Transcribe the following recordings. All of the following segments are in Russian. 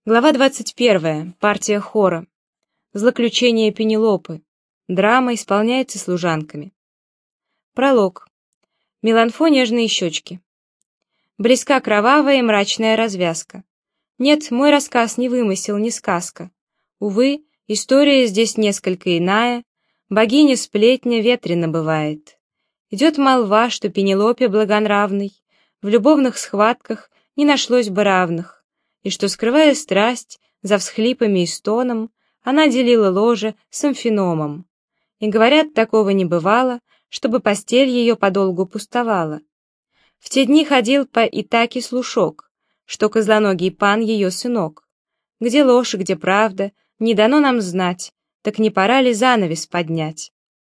Глава 21. Партия хора. Злоключение Пенелопы. Драма исполняется служанками. Пролог. Меланфо нежные щечки. Близка кровавая и мрачная развязка. Нет, мой рассказ не вымысел, не сказка. Увы, история здесь несколько иная. Богиня-сплетня ветрено бывает. Идет молва, что Пенелопе благонравной в любовных схватках не нашлось бы равных, и что, скрывая страсть за всхлипами и стоном, она делила ложе с Амфиномом. И говорят, такого не бывало, чтобы постель ее подолгу пустовала. В те дни ходил по Итаке слушок, что козлоногий пан ее сынок. Где ложь, где правда, не дано нам знать, так не пора ли занавес поднять?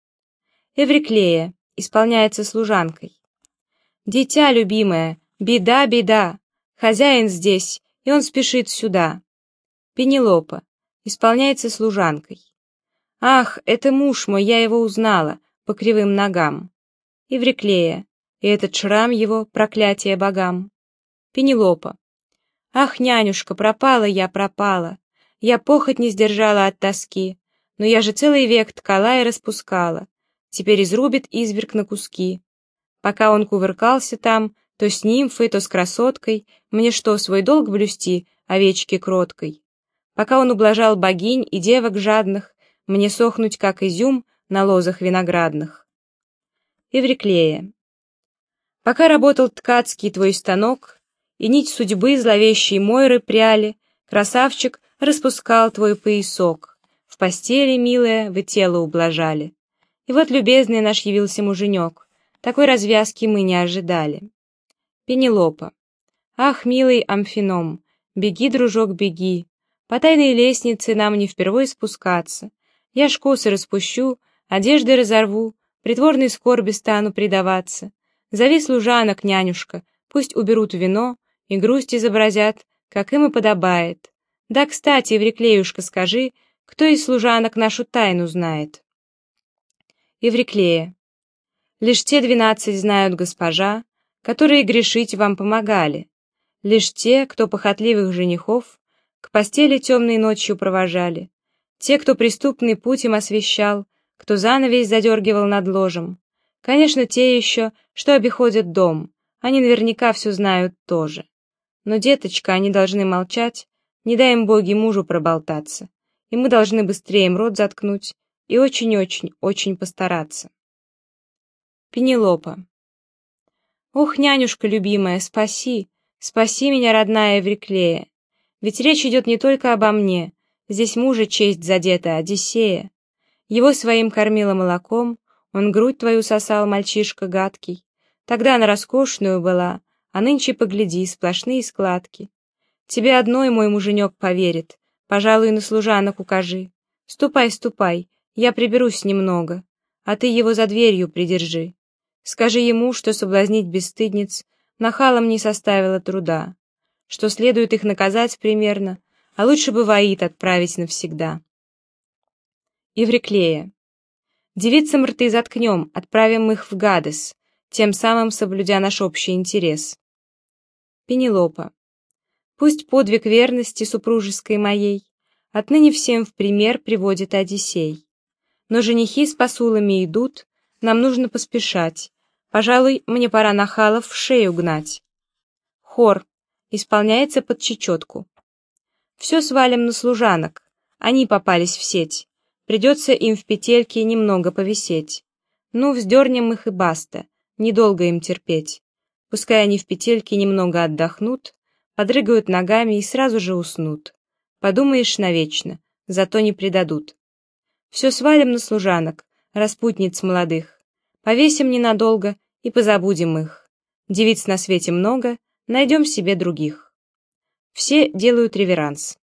Эвриклея исполняется служанкой. Дитя любимое, беда, беда, хозяин здесь, и он спешит сюда. Пенелопа исполняется служанкой. Ах, это муж мой, я его узнала по кривым ногам. Эвриклея, и этот шрам его, проклятие богам. Пенелопа. Ах, нянюшка, пропала я, пропала. Я похоть не сдержала от тоски, но я же целый век ткала и распускала. Теперь изрубит изверг на куски. Пока он кувыркался там, то с нимфой, то с красоткой, мне что, свой долг блюсти, овечки кроткой? Пока он ублажал богинь и девок жадных, мне сохнуть, как изюм, на лозах виноградных. Эвриклея. Пока работал ткацкий твой станок, и нить судьбы зловещей Мойры пряли, красавчик распускал твой поясок. В постели, милая, вы тело ублажали. И вот, любезный наш явился муженек, такой развязки мы не ожидали. Пенелопа. Ах, милый Амфином, беги, дружок, беги. По тайной лестнице нам не впервой спускаться. Я ж косы распущу, одежды разорву, притворной скорби стану предаваться. Зови служанок, нянюшка, пусть уберут вино и грусть изобразят, как им и подобает. Да, кстати, Евриклеюшка, скажи, кто из служанок нашу тайну знает? Евриклея. Лишь те 12 знают, госпожа, которые грешить вам помогали. Лишь те, кто похотливых женихов к постели темной ночью провожали. Те, кто преступный путь им освещал, кто занавес задергивал над ложем. Конечно, те еще, что обиходят дом, они наверняка все знают тоже. Но, деточка, они должны молчать, не дай им боги мужу проболтаться, и мы должны быстрее им рот заткнуть и очень-очень-очень постараться. Пенелопа. Ох, нянюшка любимая, спаси, спаси меня, родная Эвриклея. Ведь речь идет не только обо мне, здесь мужа честь задета, Одиссея. Его своим кормила молоком, он грудь твою сосал, мальчишка гадкий. Тогда она роскошную была, а нынче погляди, сплошные складки. Тебе одной мой муженек поверит, пожалуй, на служанок укажи. Ступай, ступай, я приберусь немного, а ты его за дверью придержи. Скажи ему, что соблазнить бесстыдниц нахалам не составило труда, что следует их наказать примерно, а лучше бы в Аид отправить навсегда. Евриклея. Девицам рты заткнем, отправим их в Гадес, тем самым соблюдя наш общий интерес. Пенелопа. Пусть подвиг верности супружеской моей отныне всем в пример приводит Одиссей. Но женихи с посулами идут, нам нужно поспешать. Пожалуй, мне пора нахалов в шею гнать. Хор исполняется под чечетку. Все свалим на служанок, они попались в сеть. Придется им в петельке немного повисеть. Ну, вздернем их и баста, недолго им терпеть. Пускай они в петельке немного отдохнут, подрыгают ногами и сразу же уснут. Подумаешь навечно, зато не предадут. Все свалим на служанок, распутниц молодых. Повесим ненадолго и позабудем их. Девиц на свете много, найдем себе других. Все делают реверанс.